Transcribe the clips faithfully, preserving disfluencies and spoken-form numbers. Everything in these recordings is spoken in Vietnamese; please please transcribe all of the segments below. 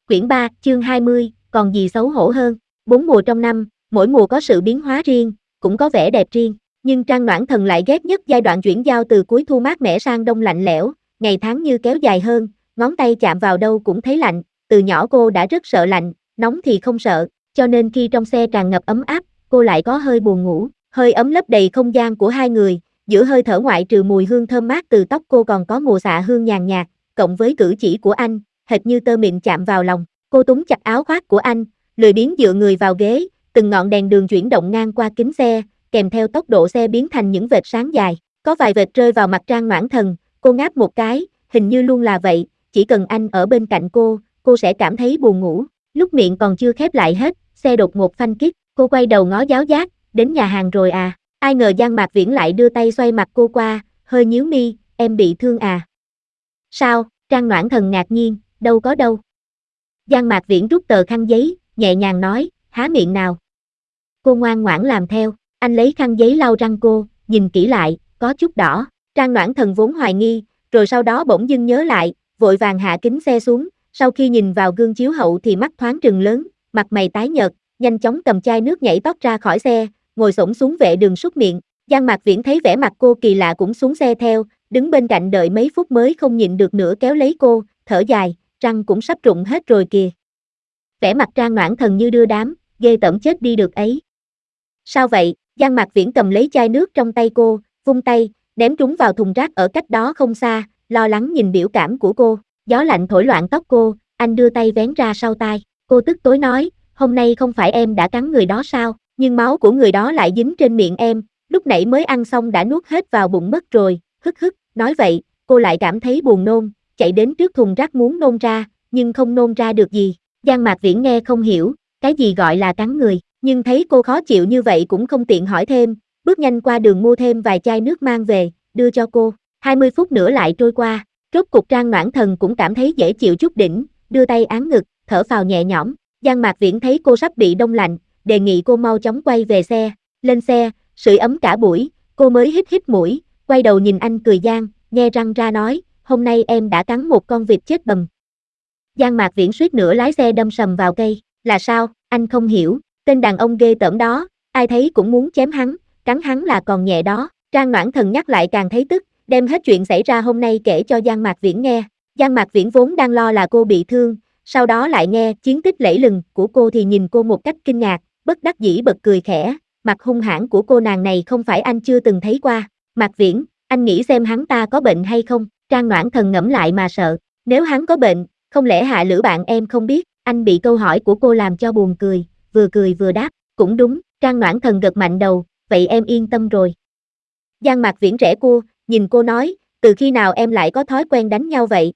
Quyển ba, chương hai mươi, còn gì xấu hổ hơn. Bốn mùa trong năm, mỗi mùa có sự biến hóa riêng, cũng có vẻ đẹp riêng. Nhưng Trang Noãn Thần lại ghét nhất giai đoạn chuyển giao từ cuối thu mát mẻ sang đông lạnh lẽo, ngày tháng như kéo dài hơn, ngón tay chạm vào đâu cũng thấy lạnh. Từ nhỏ cô đã rất sợ lạnh, nóng thì không sợ, cho nên khi trong xe tràn ngập ấm áp, cô lại có hơi buồn ngủ. Hơi ấm lấp đầy không gian của hai người, giữa hơi thở ngoại trừ mùi hương thơm mát từ tóc cô còn có mùi xạ hương nhàn nhạt, cộng với cử chỉ của anh, hệt như tơ mịn chạm vào lòng. Cô túm chặt áo khoác của anh, lười biếng dựa người vào ghế, từng ngọn đèn đường chuyển động ngang qua kính xe, kèm theo tốc độ xe biến thành những vệt sáng dài. Có vài vệt rơi vào mặt Trang Noãn Thần, cô ngáp một cái, hình như luôn là vậy, chỉ cần anh ở bên cạnh cô, cô sẽ cảm thấy buồn ngủ. Lúc miệng còn chưa khép lại hết, xe đột ngột phanh kít, cô quay đầu ngó giáo giác, đến nhà hàng rồi à? Ai ngờ Giang Mạc Viễn lại đưa tay xoay mặt cô qua, hơi nhíu mi, em bị thương à? Sao? Trang Noãn Thần ngạc nhiên, đâu có đâu. Giang Mạc Viễn rút tờ khăn giấy, nhẹ nhàng nói, há miệng nào. Cô ngoan ngoãn làm theo, anh lấy khăn giấy lau răng cô, nhìn kỹ lại, có chút đỏ. Trang Noãn Thần vốn hoài nghi, rồi sau đó bỗng dưng nhớ lại, vội vàng hạ kính xe xuống, sau khi nhìn vào gương chiếu hậu thì mắt thoáng trừng lớn, mặt mày tái nhợt, nhanh chóng cầm chai nước nhảy tót ra khỏi xe, ngồi xổm xuống vệ đường súc miệng. Giang Mạc Viễn thấy vẻ mặt cô kỳ lạ cũng xuống xe theo, đứng bên cạnh đợi mấy phút mới không nhịn được nữa kéo lấy cô, thở dài, răng cũng sắp rụng hết rồi kìa. Vẻ mặt Trang Noãn Thần như đưa đám, ghê tởm chết đi được ấy. Sao vậy? Giang Mạc Viễn cầm lấy chai nước trong tay cô, vung tay, ném trúng vào thùng rác ở cách đó không xa, lo lắng nhìn biểu cảm của cô. Gió lạnh thổi loạn tóc cô, anh đưa tay vén ra sau tai. Cô tức tối nói, hôm nay không phải em đã cắn người đó sao, nhưng máu của người đó lại dính trên miệng em, lúc nãy mới ăn xong đã nuốt hết vào bụng mất rồi, hức hức. Nói vậy, cô lại cảm thấy buồn nôn, chạy đến trước thùng rác muốn nôn ra, nhưng không nôn ra được gì. Giang Mạc Viễn nghe không hiểu, cái gì gọi là cắn người, nhưng thấy cô khó chịu như vậy cũng không tiện hỏi thêm, bước nhanh qua đường mua thêm vài chai nước mang về, đưa cho cô. hai mươi phút nữa lại trôi qua, rốt cục Trang Noãn Thần cũng cảm thấy dễ chịu chút đỉnh, đưa tay án ngực, thở phào nhẹ nhõm. Giang Mạc Viễn thấy cô sắp bị đông lạnh, đề nghị cô mau chóng quay về xe. Lên xe, sưởi ấm cả buổi, cô mới hít hít mũi, quay đầu nhìn anh cười gian, nhe răng ra nói, hôm nay em đã cắn một con vịt chết bầm. Giang Mạc Viễn suýt nữa lái xe đâm sầm vào cây, là sao, anh không hiểu, tên đàn ông ghê tởm đó, ai thấy cũng muốn chém hắn, cắn hắn là còn nhẹ đó. Trang Noãn Thần nhắc lại càng thấy tức, đem hết chuyện xảy ra hôm nay kể cho Giang Mạc Viễn nghe. Giang Mạc Viễn vốn đang lo là cô bị thương, sau đó lại nghe chiến tích lẫy lừng của cô thì nhìn cô một cách kinh ngạc, bất đắc dĩ bật cười khẽ, mặt hung hãn của cô nàng này không phải anh chưa từng thấy qua. Mạc Viễn, anh nghĩ xem hắn ta có bệnh hay không? Trang Noãn Thần ngẫm lại mà sợ, nếu hắn có bệnh, không lẽ hạ lữ bạn em không biết? Anh bị câu hỏi của cô làm cho buồn cười, vừa cười vừa đáp, cũng đúng. Trang Noãn Thần gật mạnh đầu, vậy em yên tâm rồi. Giang Mạc Viễn rẽ cua, nhìn cô nói, từ khi nào em lại có thói quen đánh nhau vậy?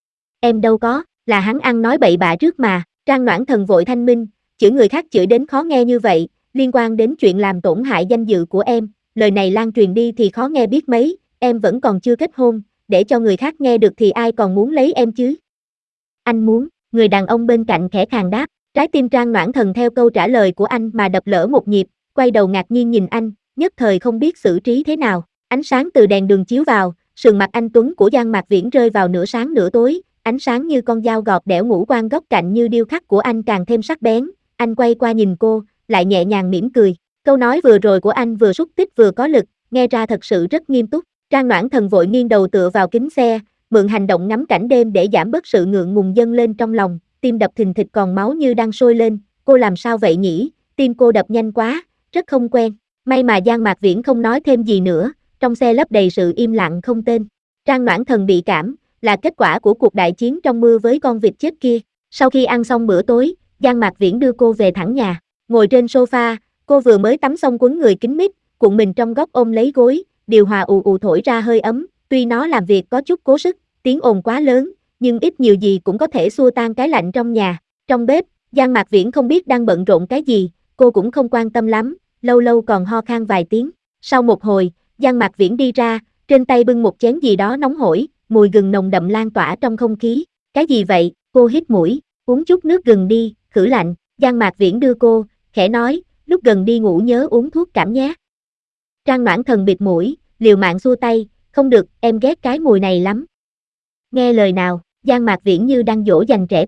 Em đâu có, là hắn ăn nói bậy bạ trước mà. Trang Noãn Thần vội thanh minh, chửi người khác chửi đến khó nghe như vậy, liên quan đến chuyện làm tổn hại danh dự của em, lời này lan truyền đi thì khó nghe biết mấy, em vẫn còn chưa kết hôn, để cho người khác nghe được thì ai còn muốn lấy em chứ? Anh muốn, người đàn ông bên cạnh khẽ khàng đáp, trái tim Trang Noãn Thần theo câu trả lời của anh mà đập lỡ một nhịp, quay đầu ngạc nhiên nhìn anh, nhất thời không biết xử trí thế nào. Ánh sáng từ đèn đường chiếu vào, sườn mặt anh tuấn của Giang Mạc Viễn rơi vào nửa sáng nửa tối, ánh sáng như con dao gọt đẽo ngũ quan góc cạnh như điêu khắc của anh càng thêm sắc bén. Anh quay qua nhìn cô, lại nhẹ nhàng mỉm cười. Câu nói vừa rồi của anh vừa xúc tích vừa có lực, nghe ra thật sự rất nghiêm túc. Trang Noãn Thần vội nghiêng đầu tựa vào kính xe, mượn hành động ngắm cảnh đêm để giảm bớt sự ngượng ngùng dâng lên trong lòng, tim đập thình thịch còn máu như đang sôi lên. Cô làm sao vậy nhỉ? Tim cô đập nhanh quá, rất không quen. May mà Giang Mạc Viễn không nói thêm gì nữa, trong xe lấp đầy sự im lặng không tên. Trang Noãn Thần bị cảm, là kết quả của cuộc đại chiến trong mưa với con vịt chết kia. Sau khi ăn xong bữa tối, Giang Mạc Viễn đưa cô về thẳng nhà. Ngồi trên sofa, cô vừa mới tắm xong quấn người kín mít, cuộn mình trong góc ôm lấy gối, điều hòa ù ù thổi ra hơi ấm, tuy nó làm việc có chút cố sức, tiếng ồn quá lớn, nhưng ít nhiều gì cũng có thể xua tan cái lạnh trong nhà. Trong bếp, Giang Mạc Viễn không biết đang bận rộn cái gì, cô cũng không quan tâm lắm, lâu lâu còn ho khan vài tiếng. Sau một hồi, Giang Mạc Viễn đi ra, trên tay bưng một chén gì đó nóng hổi, mùi gừng nồng đậm lan tỏa trong không khí. Cái gì vậy? Cô hít mũi, uống chút nước gừng đi, khử lạnh. Giang Mạc Viễn đưa cô, khẽ nói, lúc gần đi ngủ nhớ uống thuốc cảm nhé. Trang Noãn Thần bịt mũi, liều mạng xua tay, không được, em ghét cái mùi này lắm. Nghe lời nào, Giang Mạc Viễn như đang dỗ dành trẻ con.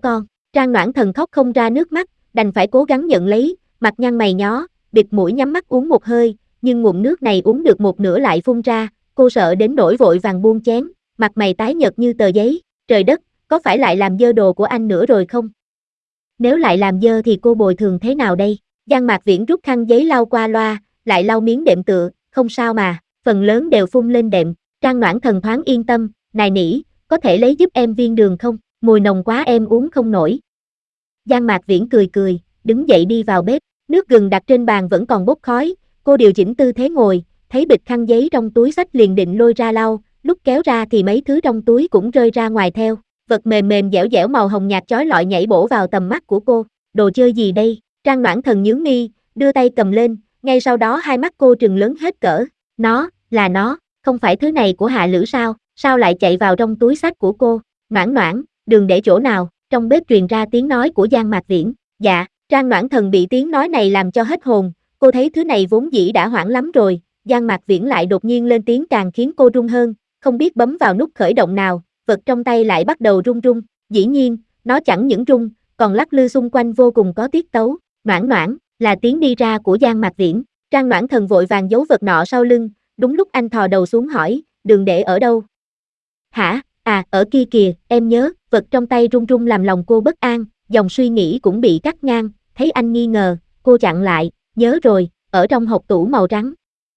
Trang Noãn Thần khóc không ra nước mắt, đành phải cố gắng nhận lấy, mặt nhăn mày nhó, bịt mũi nhắm mắt uống một hơi, nhưng ngụm nước này uống được một nửa lại phun ra, cô sợ đến nỗi vội vàng buông chén, mặt mày tái nhợt như tờ giấy, trời đất, có phải lại làm dơ đồ của anh nữa rồi không? Nếu lại làm dơ thì cô bồi thường thế nào đây? Giang Mạc Viễn rút khăn giấy lau qua loa, lại lau miếng đệm tựa, không sao mà, phần lớn đều phun lên đệm. Trang Noãn Thần thoáng yên tâm, nài nỉ, có thể lấy giúp em viên đường không? Mùi nồng quá em uống không nổi. Giang Mạc Viễn cười cười, đứng dậy đi vào bếp, nước gừng đặt trên bàn vẫn còn bốc khói, cô điều chỉnh tư thế ngồi, thấy bịch khăn giấy trong túi xách liền định lôi ra lau, lúc kéo ra thì mấy thứ trong túi cũng rơi ra ngoài theo, vật mềm mềm dẻo dẻo màu hồng nhạt chói lọi nhảy bổ vào tầm mắt của cô, đồ chơi gì đây? Trang Noãn Thần nhướng mi, đưa tay cầm lên, ngay sau đó hai mắt cô trừng lớn hết cỡ, nó, là nó, không phải thứ này của Hạ Lữ sao, sao lại chạy vào trong túi xách của cô? Noãn Noãn, đường để chỗ nào? Trong bếp truyền ra tiếng nói của Giang Mạc Viễn. Dạ, Trang Noãn Thần bị tiếng nói này làm cho hết hồn, cô thấy thứ này vốn dĩ đã hoảng lắm rồi, Giang Mạc Viễn lại đột nhiên lên tiếng càng khiến cô run hơn, không biết bấm vào nút khởi động nào, vật trong tay lại bắt đầu run run, dĩ nhiên, nó chẳng những run, còn lắc lư xung quanh vô cùng có tiết tấu, Noãn Noãn, là tiếng đi ra của Giang Mạc Viễn, Trang Noãn Thần vội vàng giấu vật nọ sau lưng, đúng lúc anh thò đầu xuống hỏi, đường để ở đâu? Hả, à, ở kia kìa, em nhớ, vật trong tay run run làm lòng cô bất an, dòng suy nghĩ cũng bị cắt ngang, thấy anh nghi ngờ, cô chặn lại, nhớ rồi, ở trong hộc tủ màu trắng.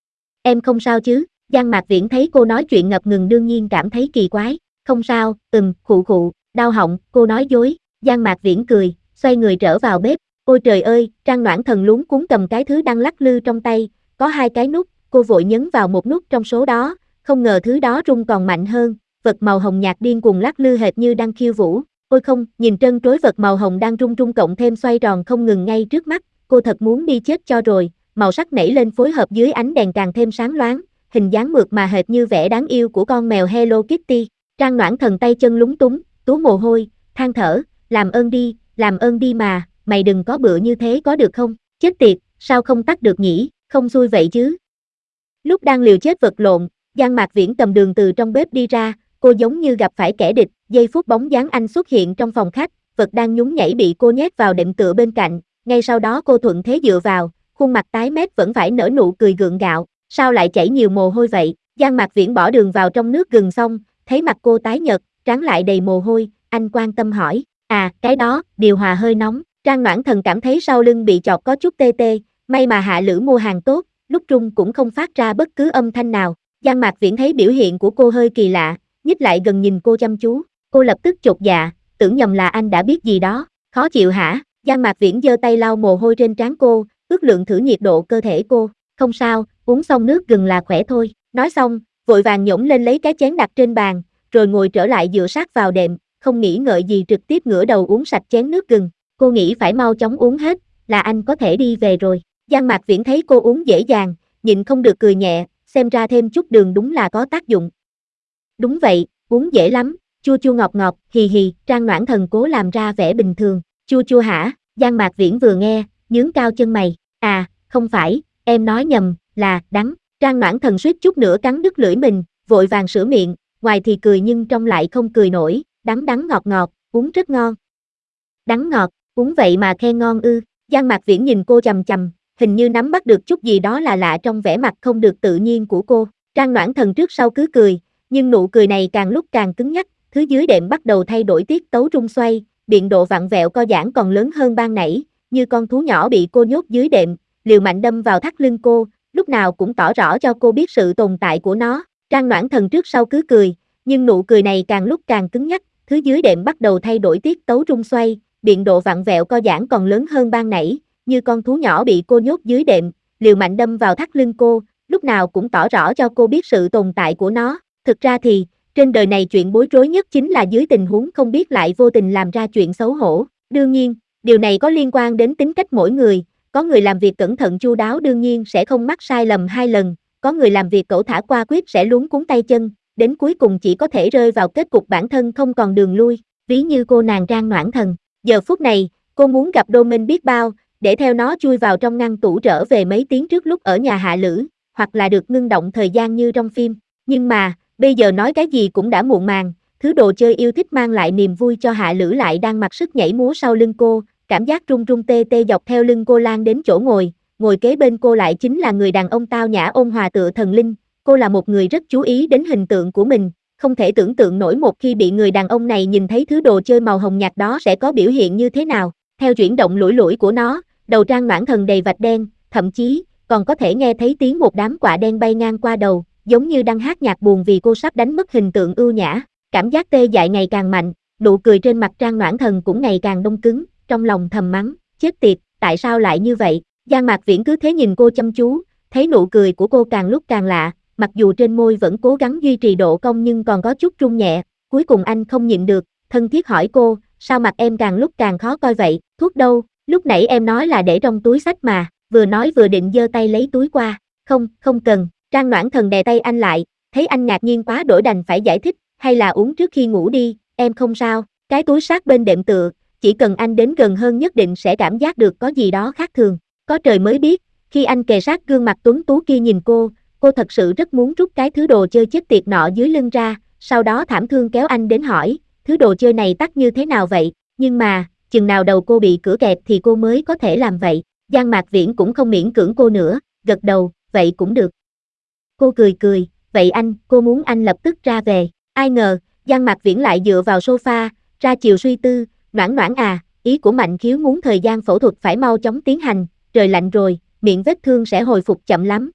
Em không sao chứ? Giang Mạc Viễn thấy cô nói chuyện ngập ngừng đương nhiên cảm thấy kỳ quái, không sao, ừm, khụ khụ, đau họng, cô nói dối, Giang Mạc Viễn cười, xoay người trở vào bếp, ôi trời ơi, Trang Noãn Thần luống cuống cầm cái thứ đang lắc lư trong tay, có hai cái nút, cô vội nhấn vào một nút trong số đó, không ngờ thứ đó rung còn mạnh hơn, vật màu hồng nhạt điên cuồng lắc lư hệt như đang khiêu vũ, ôi không, nhìn trân trối vật màu hồng đang rung rung cộng thêm xoay tròn không ngừng ngay trước mắt, cô thật muốn đi chết cho rồi, màu sắc nảy lên phối hợp dưới ánh đèn càng thêm sáng loáng, hình dáng mượt mà hệt như vẻ đáng yêu của con mèo Hello Kitty, Trang Noãn Thần tay chân lúng túng, túa mồ hôi, than thở, làm ơn đi, làm ơn đi mà, mày đừng có bựa như thế có được không, chết tiệt, sao không tắt được nhỉ, không xui vậy chứ. Lúc đang liều chết vật lộn, Giang Mạc Viễn cầm đường từ trong bếp đi ra, cô giống như gặp phải kẻ địch, giây phút bóng dáng anh xuất hiện trong phòng khách, vật đang nhún nhảy bị cô nhét vào đệm tựa bên cạnh, ngay sau đó cô thuận thế dựa vào, khuôn mặt tái mét vẫn phải nở nụ cười gượng gạo, sao lại chảy nhiều mồ hôi vậy, Giang Mạc Viễn bỏ đường vào trong nước gừng xong, thấy mặt cô tái nhợt, trán lại đầy mồ hôi, anh quan tâm hỏi, à, cái đó, điều hòa hơi nóng, Trang Noãn Thần cảm thấy sau lưng bị chọt có chút tê tê, may mà Hạ Lữ mua hàng tốt, lúc rung cũng không phát ra bất cứ âm thanh nào, Giang Mạc Viễn thấy biểu hiện của cô hơi kỳ lạ, nhích lại gần nhìn cô chăm chú, cô lập tức chột dạ, tưởng nhầm là anh đã biết gì đó, khó chịu hả, Giang Mạc Viễn giơ tay lau mồ hôi trên trán cô, ước lượng thử nhiệt độ cơ thể cô, không sao, uống xong nước gừng là khỏe thôi, nói xong, vội vàng nhổm lên lấy cái chén đặt trên bàn, rồi ngồi trở lại dựa sát vào đệm, không nghĩ ngợi gì trực tiếp ngửa đầu uống sạch chén nước gừng, cô nghĩ phải mau chóng uống hết, là anh có thể đi về rồi, Giang Mạc Viễn thấy cô uống dễ dàng, nhịn không được cười nhẹ, xem ra thêm chút đường đúng là có tác dụng. Đúng vậy, uống dễ lắm, chua chua ngọt ngọt, hì hì, Trang Noãn Thần cố làm ra vẻ bình thường, chua chua hả, Giang Mạc Viễn vừa nghe, nhướng cao chân mày, à, không phải, em nói nhầm, là, đắng, Trang Noãn Thần suýt chút nữa cắn đứt lưỡi mình, vội vàng sửa miệng, ngoài thì cười nhưng trong lại không cười nổi, đắng đắng ngọt ngọt, uống rất ngon. Đắng ngọt, uống vậy mà khen ngon ư, Giang Mạc Viễn nhìn cô chằm chằm, hình như nắm bắt được chút gì đó là lạ trong vẻ mặt không được tự nhiên của cô, Trang Noãn Thần trước sau cứ cười, nhưng nụ cười này càng lúc càng cứng nhắc, thứ dưới đệm bắt đầu thay đổi tiết tấu rung xoay, biện độ vặn vẹo co giãn còn lớn hơn ban nãy, như con thú nhỏ bị cô nhốt dưới đệm, liều mạnh đâm vào thắt lưng cô, lúc nào cũng tỏ rõ cho cô biết sự tồn tại của nó, Trang Noãn Thần trước sau cứ cười, nhưng nụ cười này càng lúc càng cứng nhắc, thứ dưới đệm bắt đầu thay đổi tiết tấu rung xoay, biện độ vặn vẹo co giãn còn lớn hơn ban nãy, như con thú nhỏ bị cô nhốt dưới đệm, liều mạnh đâm vào thắt lưng cô, lúc nào cũng tỏ rõ cho cô biết sự tồn tại của nó. Thực ra thì, trên đời này chuyện bối rối nhất chính là dưới tình huống không biết lại vô tình làm ra chuyện xấu hổ. Đương nhiên, điều này có liên quan đến tính cách mỗi người, có người làm việc cẩn thận chu đáo đương nhiên sẽ không mắc sai lầm hai lần, có người làm việc cẩu thả qua quyết sẽ luống cuống tay chân, đến cuối cùng chỉ có thể rơi vào kết cục bản thân không còn đường lui, ví như cô nàng Trang Noãn Thần. Giờ phút này, cô muốn gặp Domain biết bao, để theo nó chui vào trong ngăn tủ trở về mấy tiếng trước lúc ở nhà Hạ Lữ, hoặc là được ngưng động thời gian như trong phim. Nhưng mà, bây giờ nói cái gì cũng đã muộn màng, thứ đồ chơi yêu thích mang lại niềm vui cho Hạ Lữ lại đang mặc sức nhảy múa sau lưng cô, cảm giác run run tê tê dọc theo lưng cô lan đến chỗ ngồi, ngồi kế bên cô lại chính là người đàn ông tao nhã ôn hòa tựa thần linh, cô là một người rất chú ý đến hình tượng của mình, không thể tưởng tượng nổi một khi bị người đàn ông này nhìn thấy thứ đồ chơi màu hồng nhạt đó sẽ có biểu hiện như thế nào, theo chuyển động lủi lủi của nó, đầu Trang Noãn Thần đầy vạch đen, thậm chí, còn có thể nghe thấy tiếng một đám quạ đen bay ngang qua đầu, giống như đang hát nhạc buồn vì cô sắp đánh mất hình tượng ưu nhã, cảm giác tê dại ngày càng mạnh, nụ cười trên mặt Trang Noãn Thần cũng ngày càng đông cứng, trong lòng thầm mắng, chết tiệt, tại sao lại như vậy, Giang Mạc Viễn cứ thế nhìn cô chăm chú, thấy nụ cười của cô càng lúc càng lạ, mặc dù trên môi vẫn cố gắng duy trì độ cong nhưng còn có chút run nhẹ, cuối cùng anh không nhịn được, thân thiết hỏi cô, sao mặt em càng lúc càng khó coi vậy, thuốc đâu, lúc nãy em nói là để trong túi xách mà, vừa nói vừa định giơ tay lấy túi qua, không, không cần, Trang Noãn Thần đè tay anh lại, thấy anh ngạc nhiên quá đổi đành phải giải thích, hay là uống trước khi ngủ đi, em không sao, cái túi sát bên đệm tựa, chỉ cần anh đến gần hơn nhất định sẽ cảm giác được có gì đó khác thường, có trời mới biết, khi anh kề sát gương mặt tuấn tú kia nhìn cô, cô thật sự rất muốn rút cái thứ đồ chơi chết tiệt nọ dưới lưng ra, sau đó thảm thương kéo anh đến hỏi, thứ đồ chơi này tắt như thế nào vậy, nhưng mà, chừng nào đầu cô bị cửa kẹp thì cô mới có thể làm vậy, Giang Mạc Viễn cũng không miễn cưỡng cô nữa, gật đầu, vậy cũng được. Cô cười cười, vậy anh, cô muốn anh lập tức ra về, ai ngờ, Giang Mạc Viễn lại dựa vào sofa, ra chiều suy tư, Noãn Noãn à, ý của Mạnh Khiếu muốn thời gian phẫu thuật phải mau chóng tiến hành, trời lạnh rồi, miệng vết thương sẽ hồi phục chậm lắm.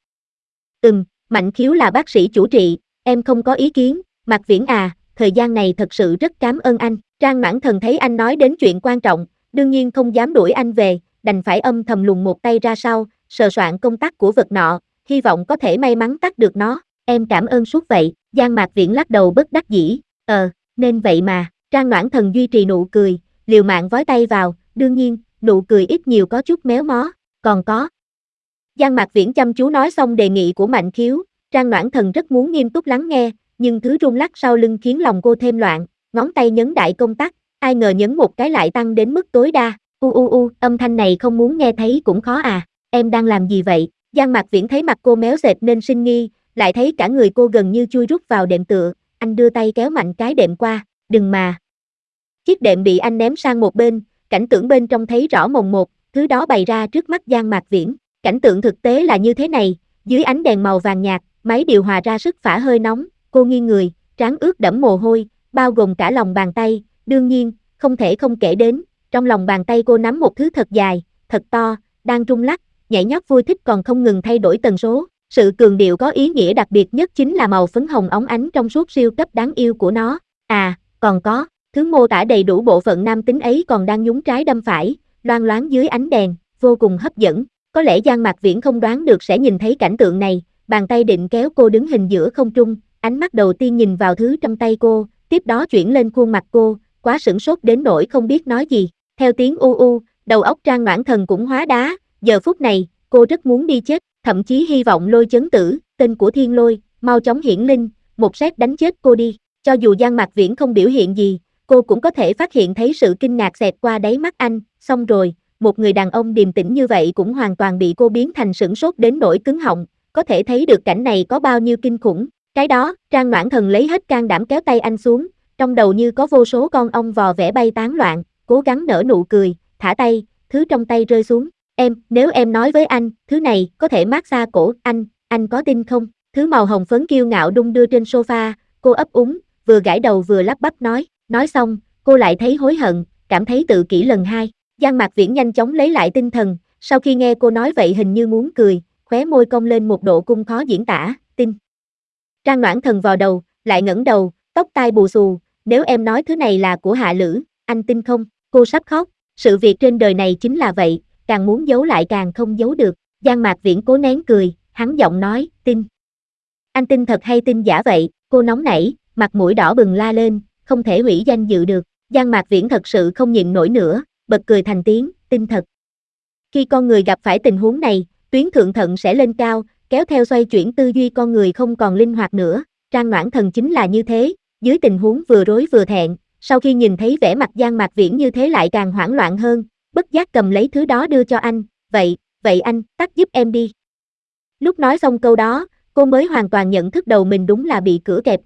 Ừm, Mạnh Khiếu là bác sĩ chủ trị, em không có ý kiến, Mạc Viễn à, thời gian này thật sự rất cảm ơn anh, Trang Noãn Thần thấy anh nói đến chuyện quan trọng, đương nhiên không dám đuổi anh về, đành phải âm thầm lùn một tay ra sau, sờ soạn công tắc của vật nọ, hy vọng có thể may mắn tắt được nó, em cảm ơn suốt vậy, Giang Mạc Viễn lắc đầu bất đắc dĩ, ờ, nên vậy mà, Trang Noãn Thần duy trì nụ cười, liều mạng vói tay vào, đương nhiên, nụ cười ít nhiều có chút méo mó, còn có. Giang Mạc Viễn chăm chú nói xong đề nghị của Mạnh Khiếu, Trang Noãn Thần rất muốn nghiêm túc lắng nghe, nhưng thứ rung lắc sau lưng khiến lòng cô thêm loạn, ngón tay nhấn đại công tắc, ai ngờ nhấn một cái lại tăng đến mức tối đa, u u u, âm thanh này không muốn nghe thấy cũng khó à, em đang làm gì vậy, Giang Mạc Viễn thấy mặt cô méo sệt nên sinh nghi, lại thấy cả người cô gần như chui rút vào đệm tựa, anh đưa tay kéo mạnh cái đệm qua, đừng mà. Chiếc đệm bị anh ném sang một bên, cảnh tượng bên trong thấy rõ mồn một, thứ đó bày ra trước mắt Giang Mạc Viễn, cảnh tượng thực tế là như thế này, dưới ánh đèn màu vàng nhạt, máy điều hòa ra sức phả hơi nóng, cô nghiêng người, trán ướt đẫm mồ hôi, bao gồm cả lòng bàn tay, đương nhiên, không thể không kể đến, trong lòng bàn tay cô nắm một thứ thật dài, thật to, đang rung lắc, nhảy nhót vui thích còn không ngừng thay đổi tần số, sự cường điệu có ý nghĩa đặc biệt nhất chính là màu phấn hồng óng ánh trong suốt siêu cấp đáng yêu của nó, à, còn có, thứ mô tả đầy đủ bộ phận nam tính ấy còn đang nhún trái đâm phải, loang loáng dưới ánh đèn, vô cùng hấp dẫn. Có lẽ Giang Mạc Viễn không đoán được sẽ nhìn thấy cảnh tượng này, bàn tay định kéo cô đứng hình giữa không trung, ánh mắt đầu tiên nhìn vào thứ trong tay cô, tiếp đó chuyển lên khuôn mặt cô, quá sửng sốt đến nỗi không biết nói gì. Theo tiếng u u, đầu óc Trang Noãn Thần cũng hóa đá, giờ phút này, cô rất muốn đi chết, thậm chí hy vọng Lôi Chấn Tử, tên của Thiên Lôi, mau chóng hiển linh, một sét đánh chết cô đi. Cho dù Giang Mạc Viễn không biểu hiện gì, cô cũng có thể phát hiện thấy sự kinh ngạc xẹt qua đáy mắt anh, xong rồi. Một người đàn ông điềm tĩnh như vậy cũng hoàn toàn bị cô biến thành sửng sốt đến nỗi cứng họng, có thể thấy được cảnh này có bao nhiêu kinh khủng. Cái đó, Trang Noãn Thần lấy hết can đảm kéo tay anh xuống, trong đầu như có vô số con ong vò vẽ bay tán loạn, cố gắng nở nụ cười, thả tay, thứ trong tay rơi xuống. Em, nếu em nói với anh, thứ này có thể mát xa cổ anh, anh có tin không? Thứ màu hồng phấn kiêu ngạo đung đưa trên sofa, cô ấp úng, vừa gãi đầu vừa lắp bắp nói, nói xong, cô lại thấy hối hận, cảm thấy tự kỷ lần hai. Giang Mạc Viễn nhanh chóng lấy lại tinh thần, sau khi nghe cô nói vậy hình như muốn cười, khóe môi cong lên một độ cung khó diễn tả, tin. Trang Noãn Thần vò đầu, lại ngẩng đầu, tóc tai bù xù, nếu em nói thứ này là của Hạ Lữ, anh tin không? Cô sắp khóc, sự việc trên đời này chính là vậy, càng muốn giấu lại càng không giấu được. Giang Mạc Viễn cố nén cười, hắn giọng nói, tin. Anh tin thật hay tin giả vậy? Cô nóng nảy, mặt mũi đỏ bừng la lên, không thể hủy danh dự được. Giang Mạc Viễn thật sự không nhịn nổi nữa, bật cười thành tiếng, tin thật. Khi con người gặp phải tình huống này, tuyến thượng thận sẽ lên cao, kéo theo xoay chuyển tư duy con người không còn linh hoạt nữa. Trang Noãn Thần chính là như thế, dưới tình huống vừa rối vừa thẹn, sau khi nhìn thấy vẻ mặt Giang Mạc Viễn như thế lại càng hoảng loạn hơn, bất giác cầm lấy thứ đó đưa cho anh, vậy, vậy anh, tắt giúp em đi. Lúc nói xong câu đó, cô mới hoàn toàn nhận thức đầu mình đúng là bị cửa kẹp rồi.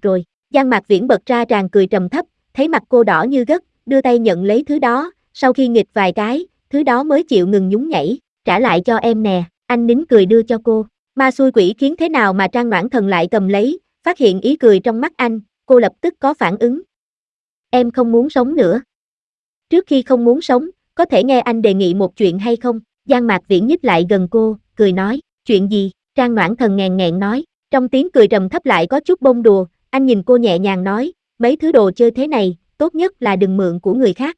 Giang Mạc Viễn bật ra tràn cười trầm thấp, thấy mặt cô đỏ như gấc, đưa tay nhận lấy thứ đó, sau khi nghịch vài cái, thứ đó mới chịu ngừng nhún nhảy, trả lại cho em nè, anh nín cười đưa cho cô. Ma xui quỷ khiến thế nào mà Trang Noãn Thần lại cầm lấy, phát hiện ý cười trong mắt anh, cô lập tức có phản ứng. Em không muốn sống nữa. Trước khi không muốn sống, có thể nghe anh đề nghị một chuyện hay không? Giang Mạc Viễn nhích lại gần cô, cười nói, chuyện gì? Trang Noãn Thần nghèn nghẹn nói, trong tiếng cười trầm thấp lại có chút bông đùa, anh nhìn cô nhẹ nhàng nói, mấy thứ đồ chơi thế này, tốt nhất là đừng mượn của người khác.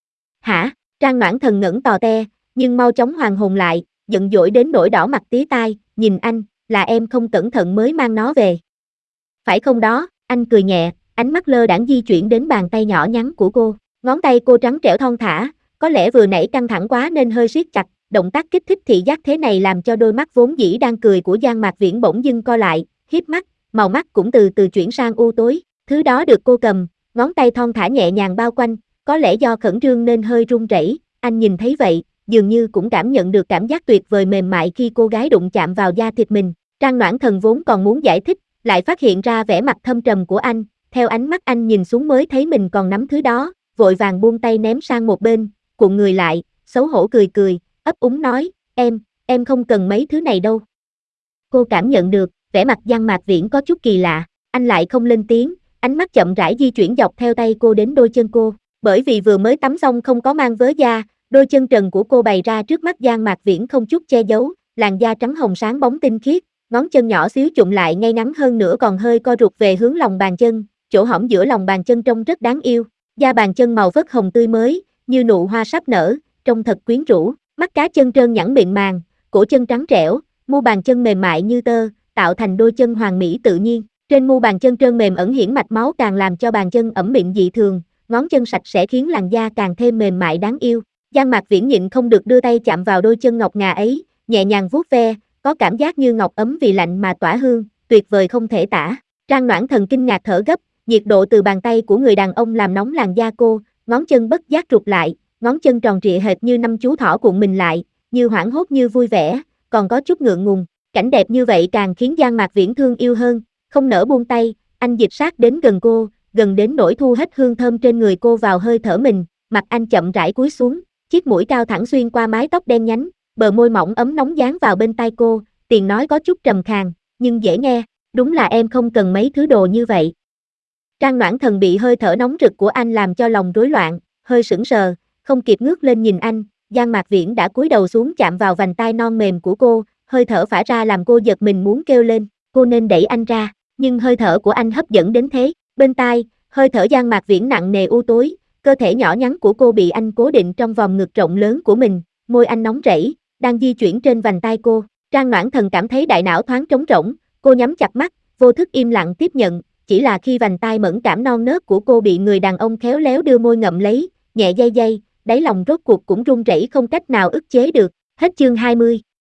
Hả? Trang Noãn Thần ngẩng tò te, nhưng mau chóng hoàn hồn lại, giận dỗi đến nỗi đỏ mặt tía tai, nhìn anh, là em không cẩn thận mới mang nó về. Phải không đó? Anh cười nhẹ, ánh mắt lơ đãng di chuyển đến bàn tay nhỏ nhắn của cô, ngón tay cô trắng trẻo thon thả, có lẽ vừa nãy căng thẳng quá nên hơi siết chặt, động tác kích thích thị giác thế này làm cho đôi mắt vốn dĩ đang cười của Giang Mạc Viễn bỗng dưng co lại, híp mắt, màu mắt cũng từ từ chuyển sang u tối, thứ đó được cô cầm, ngón tay thon thả nhẹ nhàng bao quanh, có lẽ do khẩn trương nên hơi run rẩy, anh nhìn thấy vậy, dường như cũng cảm nhận được cảm giác tuyệt vời mềm mại khi cô gái đụng chạm vào da thịt mình. Trang Noãn Thần vốn còn muốn giải thích, lại phát hiện ra vẻ mặt thâm trầm của anh, theo ánh mắt anh nhìn xuống mới thấy mình còn nắm thứ đó, vội vàng buông tay ném sang một bên, cuộn người lại, xấu hổ cười cười, ấp úng nói, em, em không cần mấy thứ này đâu. Cô cảm nhận được, vẻ mặt Giang Mạc Viễn có chút kỳ lạ, anh lại không lên tiếng, ánh mắt chậm rãi di chuyển dọc theo tay cô đến đôi chân cô, bởi vì vừa mới tắm xong không có mang vớ da, đôi chân trần của cô bày ra trước mắt Giang Mạc Viễn không chút che giấu, làn da trắng hồng sáng bóng tinh khiết, ngón chân nhỏ xíu chụm lại ngay ngắn hơn nữa còn hơi co rụt về hướng lòng bàn chân, chỗ hõm giữa lòng bàn chân trông rất đáng yêu, da bàn chân màu vớt hồng tươi mới, như nụ hoa sắp nở, trông thật quyến rũ, mắt cá chân trơn nhẵn mịn màng, cổ chân trắng trẻo, mu bàn chân mềm mại như tơ, tạo thành đôi chân hoàn mỹ tự nhiên. Trên mu bàn chân trơn mềm ẩn hiển mạch máu càng làm cho bàn chân ẩm mịn dị thường, ngón chân sạch sẽ khiến làn da càng thêm mềm mại đáng yêu. Giang Mạc Viễn nhịn không được đưa tay chạm vào đôi chân ngọc ngà ấy, nhẹ nhàng vuốt ve, có cảm giác như ngọc ấm vì lạnh mà tỏa hương, tuyệt vời không thể tả. Trang Noãn Thần kinh ngạc thở gấp, nhiệt độ từ bàn tay của người đàn ông làm nóng làn da cô, ngón chân bất giác rụt lại, ngón chân tròn trịa hệt như năm chú thỏ cuộn mình lại, như hoảng hốt như vui vẻ, còn có chút ngượng ngùng. Cảnh đẹp như vậy càng khiến Giang Mạc Viễn thương yêu hơn, không nỡ buông tay, anh dịch sát đến gần cô, gần đến nỗi thu hết hương thơm trên người cô vào hơi thở mình, mặt anh chậm rãi cúi xuống, chiếc mũi cao thẳng xuyên qua mái tóc đen nhánh, bờ môi mỏng ấm nóng dán vào bên tai cô, tiếng nói có chút trầm khàn, nhưng dễ nghe, đúng là em không cần mấy thứ đồ như vậy. Trang Noãn Thần bị hơi thở nóng rực của anh làm cho lòng rối loạn, hơi sững sờ, không kịp ngước lên nhìn anh, Giang Mạc Viễn đã cúi đầu xuống chạm vào vành tai non mềm của cô, hơi thở phả ra làm cô giật mình muốn kêu lên, cô nên đẩy anh ra, nhưng hơi thở của anh hấp dẫn đến thế, bên tai, hơi thở Giang Mạc Viễn nặng nề u tối, cơ thể nhỏ nhắn của cô bị anh cố định trong vòng ngực rộng lớn của mình, môi anh nóng rẫy, đang di chuyển trên vành tai cô, Trang Noãn Thần cảm thấy đại não thoáng trống rỗng, cô nhắm chặt mắt, vô thức im lặng tiếp nhận, chỉ là khi vành tai mẫn cảm non nớt của cô bị người đàn ông khéo léo đưa môi ngậm lấy, nhẹ day day, đáy lòng rốt cuộc cũng run rẩy không cách nào ức chế được, hết chương hai mươi.